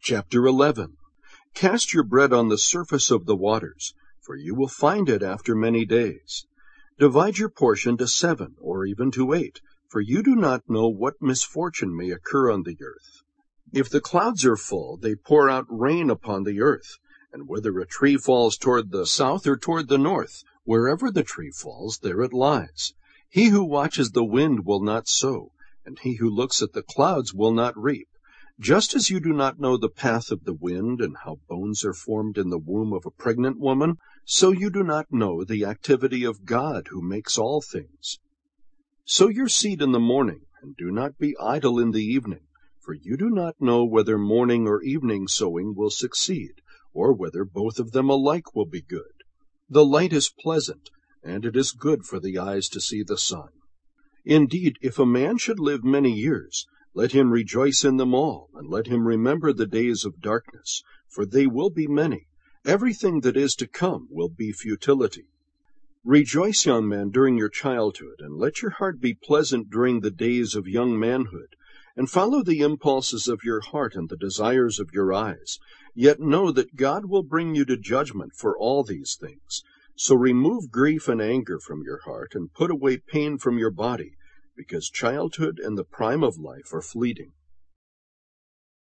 Chapter 11. Cast your bread on the surface of the waters, for you will find it after many days. Divide your portion to 7, or even to 8, for you do not know what misfortune may occur on the earth. If the clouds are full, they pour out rain upon the earth, and whether a tree falls toward the south or toward the north, wherever the tree falls, there it lies. He who watches the wind will not sow, and he who looks at the clouds will not reap. Just as you do not know the path of the wind and how bones are formed in the womb of a pregnant woman, so you do not know the activity of God who makes all things. Sow your seed in the morning, and do not be idle in the evening, for you do not know whether morning or evening sowing will succeed, or whether both of them alike will be good. The light is pleasant, and it is good for the eyes to see the sun. Indeed, if a man should live many years, let him rejoice in them all, and let him remember the days of darkness, for they will be many. Everything that is to come will be futility. Rejoice, young man, during your childhood, and let your heart be pleasant during the days of young manhood, and follow the impulses of your heart and the desires of your eyes. Yet know that God will bring you to judgment for all these things. So remove grief and anger from your heart, and put away pain from your body, because childhood and the prime of life are fleeting.